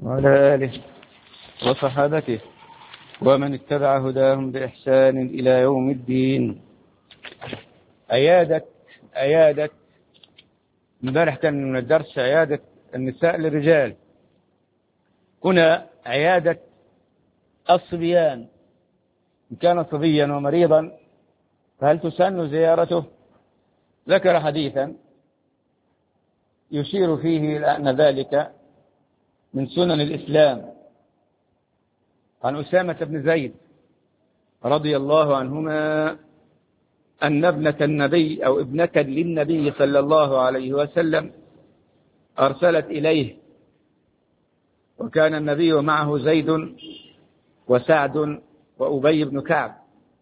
وعلى آله وصحابته ومن اتبع هداهم بإحسان إلى يوم الدين. عيادة امبارح كان من الدرس عيادة النساء للرجال، هنا عيادة الصبيان. إن كان صبيا ومريضا فهل تسن زيارته؟ ذكر حديثا يشير فيه إلى أن ذلك من سنن الإسلام عن أسامة بن زيد رضي الله عنهما أن ابنة النبي أو ابنة للنبي صلى الله عليه وسلم أرسلت إليه، وكان النبي معه زيد وسعد وأبي بن كعب.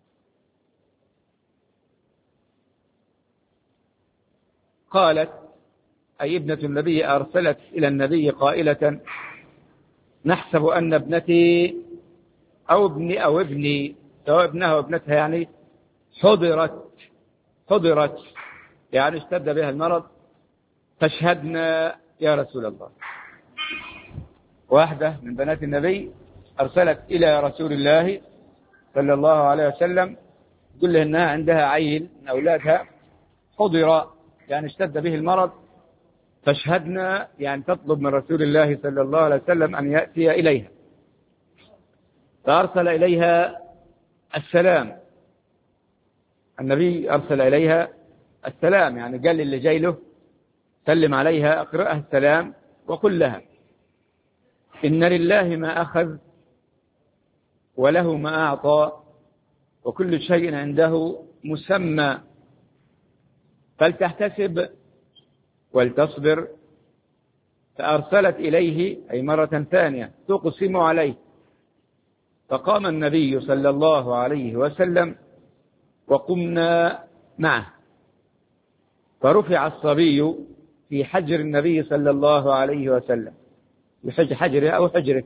قالت أي ابنة النبي أرسلت إلى النبي قائلة: نحسب أن ابنتي أو ابني سواء ابنها وابنتها يعني حضرت يعني اشتد بها المرض، فاشهدنا يا رسول الله. واحدة من بنات النبي أرسلت إلى رسول الله صلى الله عليه وسلم تقول له إنها عندها عيل من أولادها حضر يعني اشتد به المرض، فاشهدنا يعني تطلب من رسول الله صلى الله عليه وسلم أن يأتي إليها. فأرسل إليها السلام، النبي أرسل إليها السلام يعني قال اللي جاي له سلم عليها، اقرأها السلام وقل لها: إن لله ما أخذ وله ما أعطى وكل شيء عنده مسمى، فلتحتسب ولتصبر. فأرسلت إليه أي مرة ثانية تقسم عليه، فقام النبي صلى الله عليه وسلم وقمنا معه، فرفع الصبي في حجر النبي صلى الله عليه وسلم، في حجره أو حجره،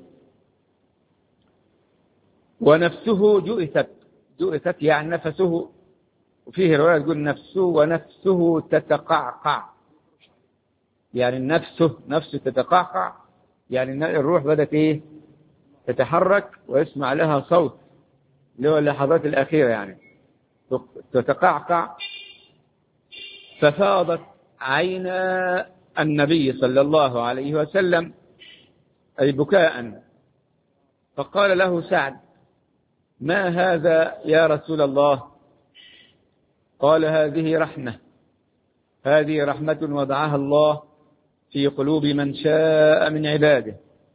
ونفسه جؤثت يعني نفسه، وفيه رواية تقول نفسه ونفسه تتقعقع، يعني نفسه تتقعقع يعني الروح بدأت تتحرك ويسمع لها صوت اللي هو اللحظات الأخيرة يعني تتقعقع. ففاضت عينا النبي صلى الله عليه وسلم أي بكاء، فقال له سعد: ما هذا يا رسول الله؟ قال: هذه رحمة وضعها الله في قلوب من شاء من عباده،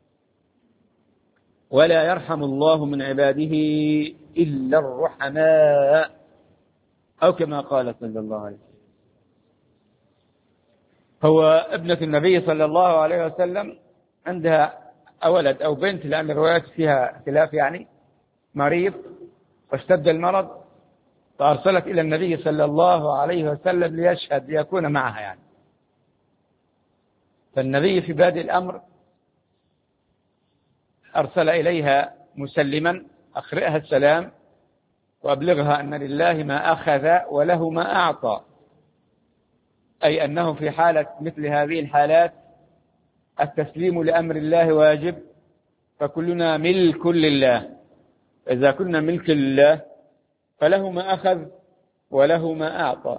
ولا يرحم الله من عباده إلا الرحماء، أو كما قال صلى الله عليه وسلم. هو ابنة النبي صلى الله عليه وسلم عندها ولد أو بنت، لأن الروايات فيها اختلاف يعني، مريض واشتد المرض، فأرسلت إلى النبي صلى الله عليه وسلم ليشهد ليكون معها يعني. فالنبي في بادئ الأمر أرسل إليها مسلما: أقرئها السلام وأبلغها أن لله ما أخذ وله ما أعطى، أي أنه في حالة مثل هذه الحالات التسليم لأمر الله واجب، فكلنا ملك لله، إذا كنا ملك لله فله ما أخذ وله ما أعطى،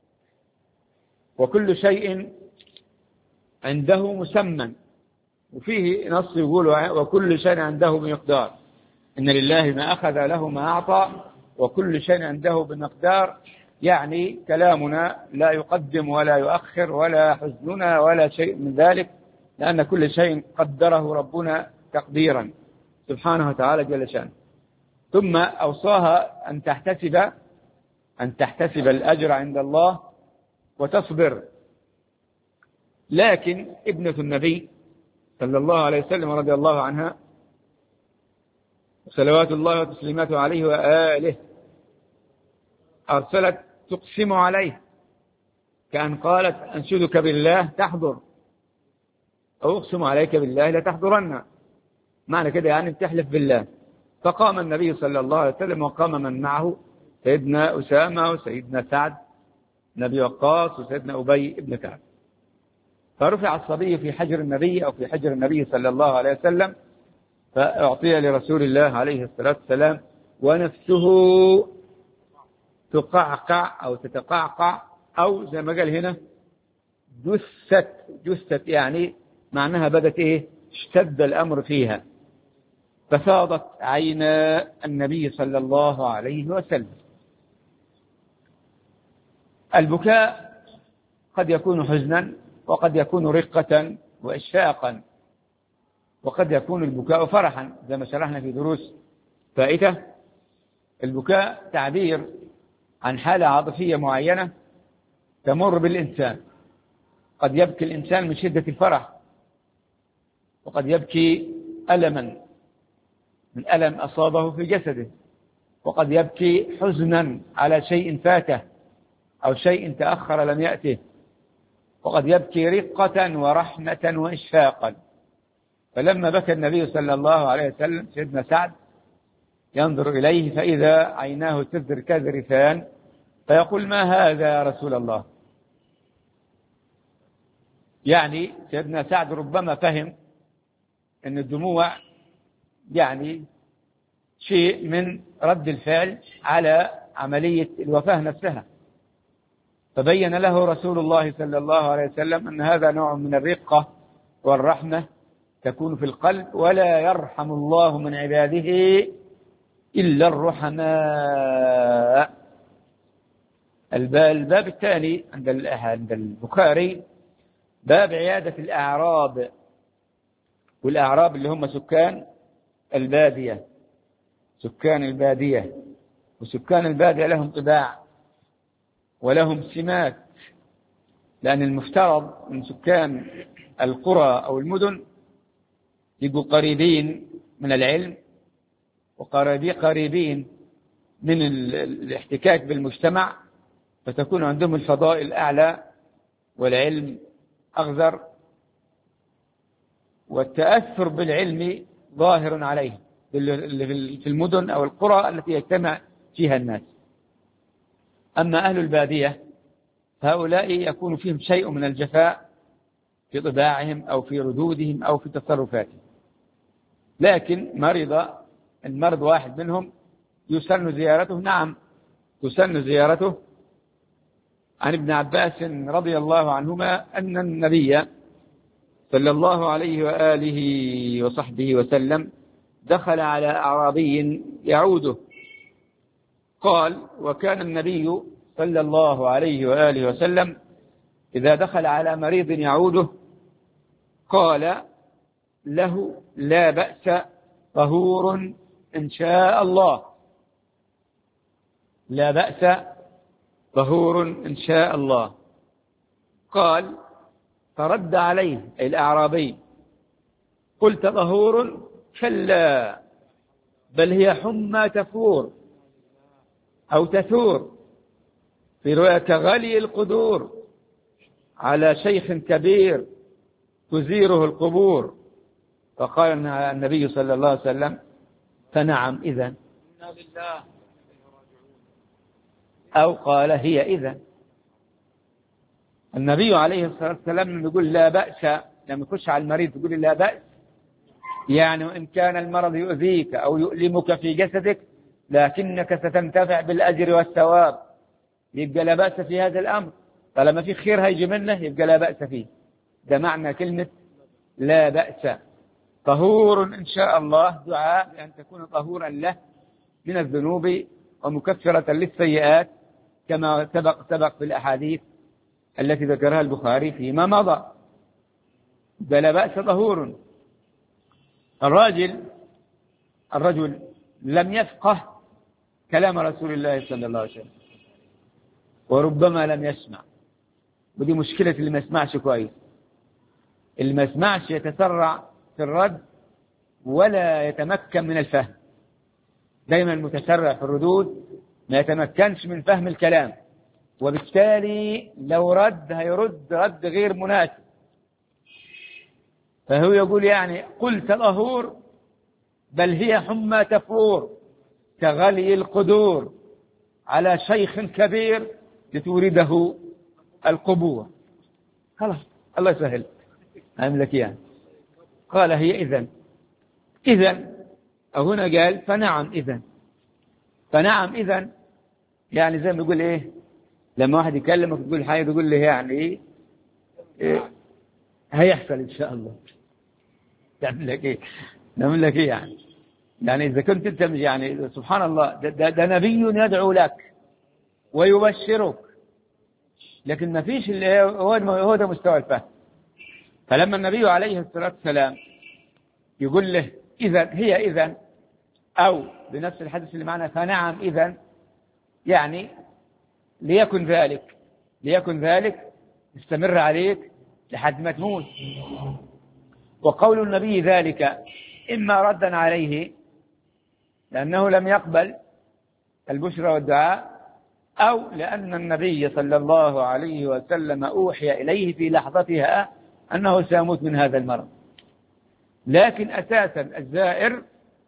وكل شيء عنده مسمى. وفيه نص يقول: وكل شيء عنده بمقدار. إن لله ما أخذ له ما أعطى وكل شيء عنده بمقدار، يعني كلامنا لا يقدم ولا يؤخر ولا حزننا ولا شيء من ذلك، لأن كل شيء قدره ربنا تقديرا سبحانه وتعالى جل شأنه. ثم أوصاها أن تحتسب الأجر عند الله وتصبر. لكن ابنة النبي صلى الله عليه وسلم رضي الله عنها صلوات الله وتسليماته عليه وآله أرسلت تقسم عليه، كأن قالت: أنشدك بالله تحضر، أو أقسم عليك بالله لا تحضرن، معنى كده يعني بتحلف بالله. فقام النبي صلى الله عليه وسلم وقام من معه، سيدنا أسامة وسيدنا سعد بن أبي وقاص وسيدنا أبي بن كعب. فرفع الصبي في حجر النبي أو في حجر النبي صلى الله عليه وسلم، فأعطي لرسول الله عليه الصلاة والسلام، ونفسه تقعقع أو تتقعقع، أو زي ما قال هنا جثت يعني معناها بدت إيه، اشتد الأمر فيها، ففاضت عينا النبي صلى الله عليه وسلم. البكاء قد يكون حزنا، وقد يكون رقة وإشفاقا، وقد يكون البكاء فرحا زي ما شرحنا في دروس فائتة. البكاء تعبير عن حالة عاطفية معينة تمر بالإنسان. قد يبكي الإنسان من شدة الفرح، وقد يبكي ألما من ألم أصابه في جسده، وقد يبكي حزنا على شيء فاته أو شيء تأخر لم يأته، وقد يبكي رقة ورحمة وإشفاقا. فلما بكى النبي صلى الله عليه وسلم سيدنا سعد ينظر إليه فإذا عيناه تذر كذرفان، فيقول: ما هذا يا رسول الله؟ يعني سيدنا سعد ربما فهم أن الدموع يعني شيء من رد الفعل على عملية الوفاة نفسها، فبين له رسول الله صلى الله عليه وسلم أن هذا نوع من الرقة والرحمة تكون في القلب، ولا يرحم الله من عباده إلا الرحماء. الباب الثاني عند البخاري باب عيادة الأعراب، والأعراب اللي هم سكان البادية. سكان البادية، وسكان البادية لهم طباع ولهم سمات، لأن المفترض من سكان القرى أو المدن يبقوا قريبين من العلم، وقريبين من الاحتكاك بالمجتمع، فتكون عندهم الفضائل أعلى والعلم أغزر، والتأثر بالعلم ظاهر عليهم في المدن أو القرى التي يجتمع فيها الناس. أما أهل البادية هؤلاء يكون فيهم شيء من الجفاء في طباعهم أو في ردودهم أو في تصرفاتهم. لكن المرض واحد منهم يسن زيارته، نعم يسن زيارته. عن ابن عباس رضي الله عنهما أن النبي صلى الله عليه وآله وصحبه وسلم دخل على أعرابي يعوده، قال: وكان النبي صلى الله عليه وآله وسلم إذا دخل على مريض يعوده قال له: لا بأس، طهور إن شاء الله. لا بأس، طهور إن شاء الله. قال: فرد عليه الأعرابي: قلت طهور؟ كلا، بل هي حمى تفور أو تثور، في رواية كغلي القدور على شيخ كبير تزيره القبور. فقال النبي صلى الله عليه وسلم: فنعم إذن، أو قال: هي إذن. النبي عليه الصلاة والسلام يقول لا بأس، لما يخش على المريض يقول لا بأس، يعني وإن كان المرض يؤذيك أو يؤلمك في جسدك لكنك ستنتفع بالأجر والثواب، يبقى لا بأس في هذا الأمر. طالما في خير هيجي منه يبقى لا بأس فيه. ده معنى كلمة لا بأس. طهور إن شاء الله دعاء بأن تكون طهورا له من الذنوب ومكفرة للسيئات، كما سبق في الأحاديث التي ذكرها البخاري فيما مضى. لا بأس طهور. الرجل لم يفقه كلام رسول الله صلى الله عليه وسلم، وربما لم يسمع، ودي مشكلة اللي ما يسمعش كويس. اللي ما يسمعش يتسرع في الرد ولا يتمكن من الفهم. دايما المتسرع في الردود ما يتمكنش من فهم الكلام، وبالتالي لو هيرد رد غير مناسب. فهو يقول يعني قلت طهور، بل هي حمى تفور كغلي القدور على شيخ كبير لتورده القبور. خلاص الله يسهل أعمل لك يعني. قال هي إذن أو هنا قال فنعم إذن يعني زي ما يقول إيه لما واحد يكلمك تقول حاجة تقول له يعني إيه هيحصل إن شاء الله. نعمل لك إيه يعني إذا كنت أنت يعني سبحان الله ده نبي يدعو لك ويبشرك، لكن ما فيش اللي هو ده مستوى الفهم. فلما النبي عليه الصلاة والسلام يقول له إذن أو بنفس الحديث اللي معنا فنعم إذن، يعني ليكن ذلك استمر عليك لحد ما تموت. وقول النبي ذلك إما ردا عليه لأنه لم يقبل البشرى والدعاء، أو لأن النبي صلى الله عليه وسلم أوحي إليه في لحظتها أنه سيموت من هذا المرض. لكن أساسا الزائر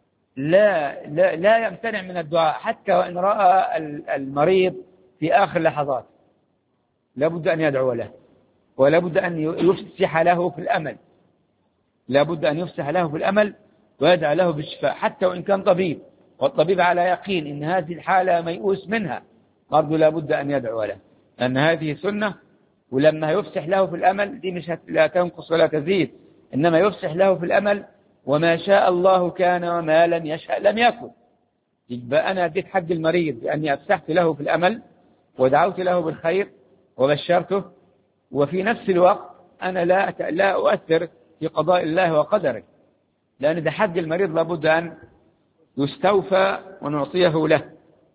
لا يمتنع من الدعاء حتى وإن رأى المريض في آخر لحظات، لابد أن يدعو له، ولابد أن يفسح له في الأمل، ويدعى له بالشفاء حتى وإن كان طبيب، والطبيب على يقين إن هذه الحالة ميؤوس منها، برضو لابد أن يدعو له، لأن هذه سنة. ولما يفسح له في الأمل دي مش لا تنقص ولا تزيد، إنما يفسح له في الأمل، وما شاء الله كان وما لم يشاء لم يكن. يبقى أنا أديت حق المريض بأني أفسحت له في الأمل ودعوت له بالخير وبشرته، وفي نفس الوقت أنا لا أؤثر في قضاء الله وقدره، لأن ده حق المريض لابد أن يستوفى ونعطيه له.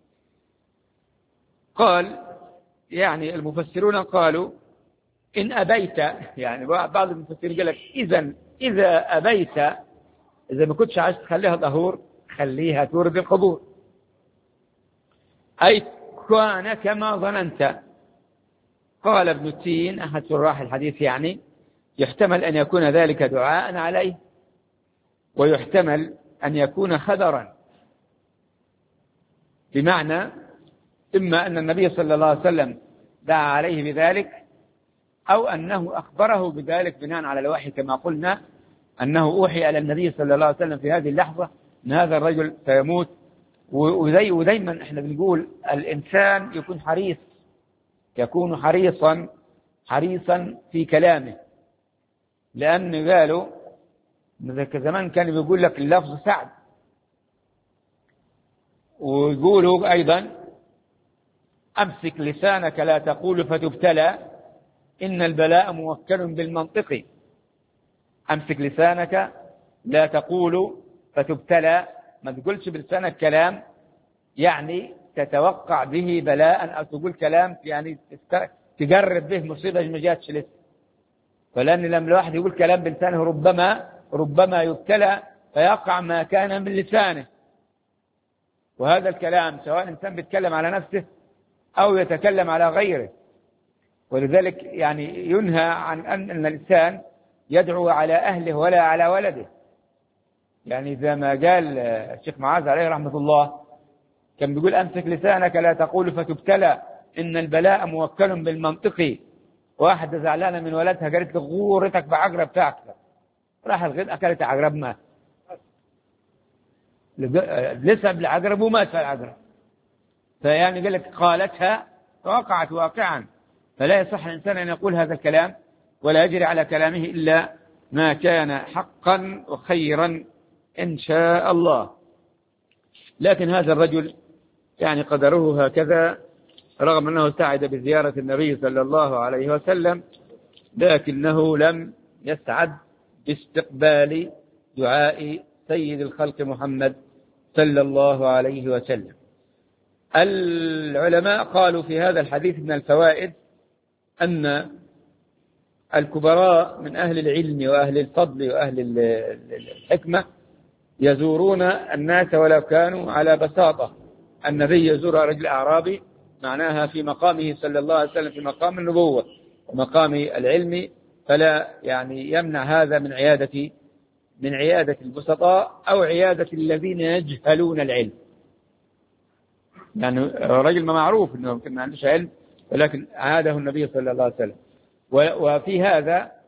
قال يعني المفسرون قالوا إن أبيت، يعني بعض المفسرين قال لك إذا أبيت، إذا ما كنتش عايز تخليها ظهور خليها تورد القبور، أي كان كما ظننت. قال ابن التين أحد شراح الحديث يعني يحتمل أن يكون ذلك دعاء عليه، ويحتمل أن يكون خبرا، بمعنى إما أن النبي صلى الله عليه وسلم دعا عليه بذلك، أو أنه أخبره بذلك بناء على الوحي كما قلنا أنه أوحي على النبي صلى الله عليه وسلم في هذه اللحظة أن هذا الرجل سيموت. ودايما احنا بنقول الإنسان يكون حريصا في كلامه، لأن قالوا زمان كان بيقول لك اللفظ سعد، ويقولوا أيضا أمسك لسانك لا تقول فتبتلى إن البلاء موكل بالمنطق. أمسك لسانك لا تقول فتبتلى، ما تقولش بلسانك كلام يعني تتوقع به بلاء، أو تقول كلام يعني تجرب به مصيبة ما جاتش لسه. فلأن لما الواحد يقول كلام بلسانه ربما يبتلى فيقع ما كان من لسانه. وهذا الكلام سواء الإنسان بيتكلم على نفسه أو يتكلم على غيره، ولذلك يعني ينهى عن أن الإنسان يدعو على أهله ولا على ولده. يعني زي ما قال الشيخ معاذ عليه رحمة الله كان بيقول أمسك لسانك لا تقول فتبتلى إن البلاء موكل بالمنطق. واحدة زعلانة من ولدها قالت له غورتك بعقرب تاكلك، راح الغد أكلت عقرب مات، لسه بالعقرب ومات في العقرب. فيعني قال لك قالتها فوقعت واقعا. فلا يصح الإنسان أن يقول هذا الكلام ولا يجري على كلامه إلا ما كان حقا وخيرا إن شاء الله. لكن هذا الرجل يعني قدره هكذا، رغم أنه سعد بزيارة النبي صلى الله عليه وسلم، لكنه لم يسعد باستقبال دعاء سيد الخلق محمد صلى الله عليه وسلم. العلماء قالوا في هذا الحديث من الفوائد أن الكبراء من أهل العلم وأهل الفضل وأهل الحكمة يزورون الناس ولو كانوا على بساطة. النبي يزور رجل أعرابي معناها في مقامه صلى الله عليه وسلم في مقام النبوة ومقام العلم، فلا يعني يمنع هذا من عيادة البسطاء أو عيادة الذين يجهلون العلم. يعني رجل ما معروف أنه ما عندوش علم، ولكن عاده النبي صلى الله عليه وسلم. وفي هذا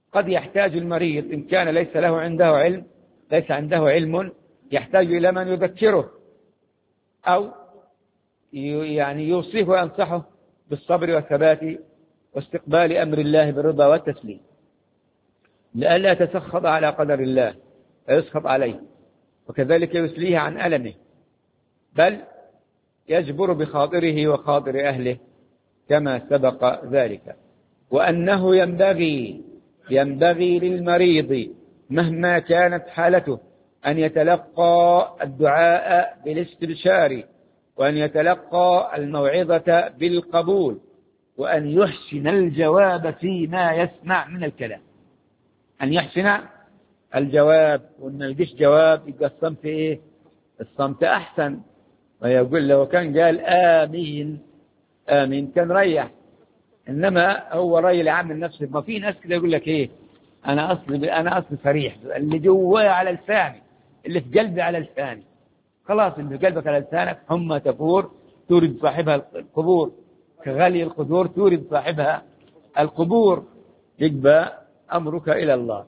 قد يحتاج المريض إن كان ليس عنده علم يحتاج إلى من يذكره أو يعني يوصيه وينصحه بالصبر والثبات واستقبال أمر الله بالرضا والتسليم، لئلا يتسخط على قدر الله ويسخط عليه، وكذلك يسليه عن ألمه، بل يجبر بخاطره وخاطر أهله كما سبق ذلك. وأنه ينبغي للمريض مهما كانت حالته أن يتلقى الدعاء بالاستبشار، وأن يتلقى الموعظة بالقبول، وأن يحسن الجواب فيما يسمع من الكلام. أن يحسن الجواب، وأن الجيش جواب يبقى الصمت إيه؟ الصمت أحسن. ويقول لو كان قال آمين كان ريح، إنما هو رأي عامل نفسه. ما في ناس كده يقول لك إيه، أنا أصلي صريح، اللي جواي على لساني، اللي في قلبي على لساني. خلاص اللي في قلبك على لسانك حمى تفور تورد صاحبها القبور، كغلي القدور تورد صاحبها القبور. يبقى أمرك إلى الله.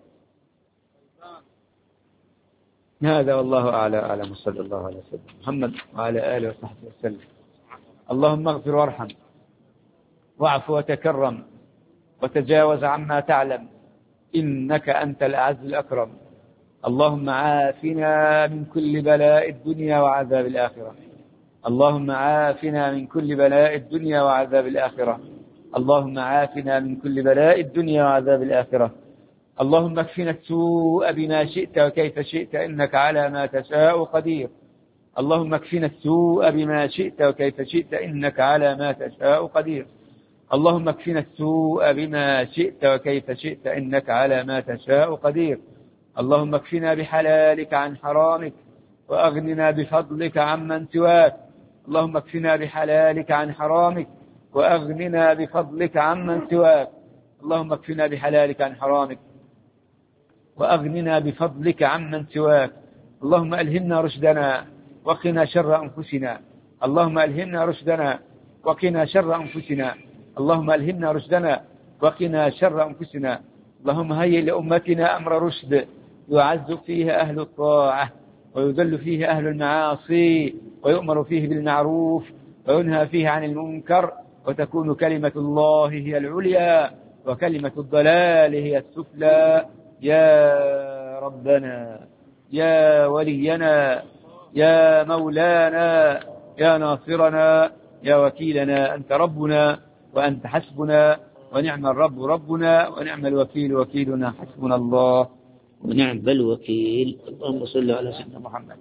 هذا والله أعلم، صلى الله عليه وسلم محمد وعلى آله وصحبه وسلم. اللهم اغفر وارحم واعف وتكرم وتجاوز عما تعلم، إنك أنت الأعز الأكرم. اللهم عافنا من كل بلاء الدنيا وعذاب الآخرة. اللهم عافنا من كل بلاء الدنيا وعذاب الآخرة. اللهم عافنا من كل بلاء الدنيا وعذاب الآخرة. اللهم اكفنا السوء بما شئت وكيف شئت، إنك على ما تشاء قدير. اللهم اكفنا السوء بما شئت وكيف شئت، إنك على ما تشاء قدير. اللهم اكفنا السوء بما شئت وكيف شئت، إنك على ما تشاء قدير. اللهم اكفنا بحلالك عن حرامك وأغننا بفضلك عمن سواك. اللهم اكفنا بحلالك عن حرامك وأغننا بفضلك عمن سواك. اللهم اكفنا بحلالك عن حرامك وأغننا بفضلك عمن سواك. اللهم ألهمنا رشدنا وقنا شر أنفسنا. اللهم ألهمنا رشدنا وقنا شر أنفسنا. اللهم ألهمنا رشدنا وقنا شر أنفسنا. اللهم هيئ لأمتنا أمر رشد يعز فيه أهل الطاعة ويذل فيه أهل المعاصي، ويؤمر فيه بالمعروف وينهى فيه عن المنكر، وتكون كلمة الله هي العليا وكلمة الضلال هي السفلى. يا ربنا يا ولينا يا مولانا يا ناصرنا يا وكيلنا، أنت ربنا وأنت حسبنا، ونعم الرب ربنا ونعم الوكيل وكيلنا، حسبنا الله ونعم الوكيل. اللهم صل على سيدنا محمد.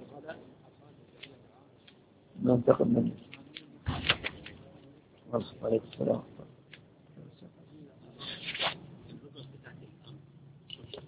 اللهم تقبل مني. عليه السلام.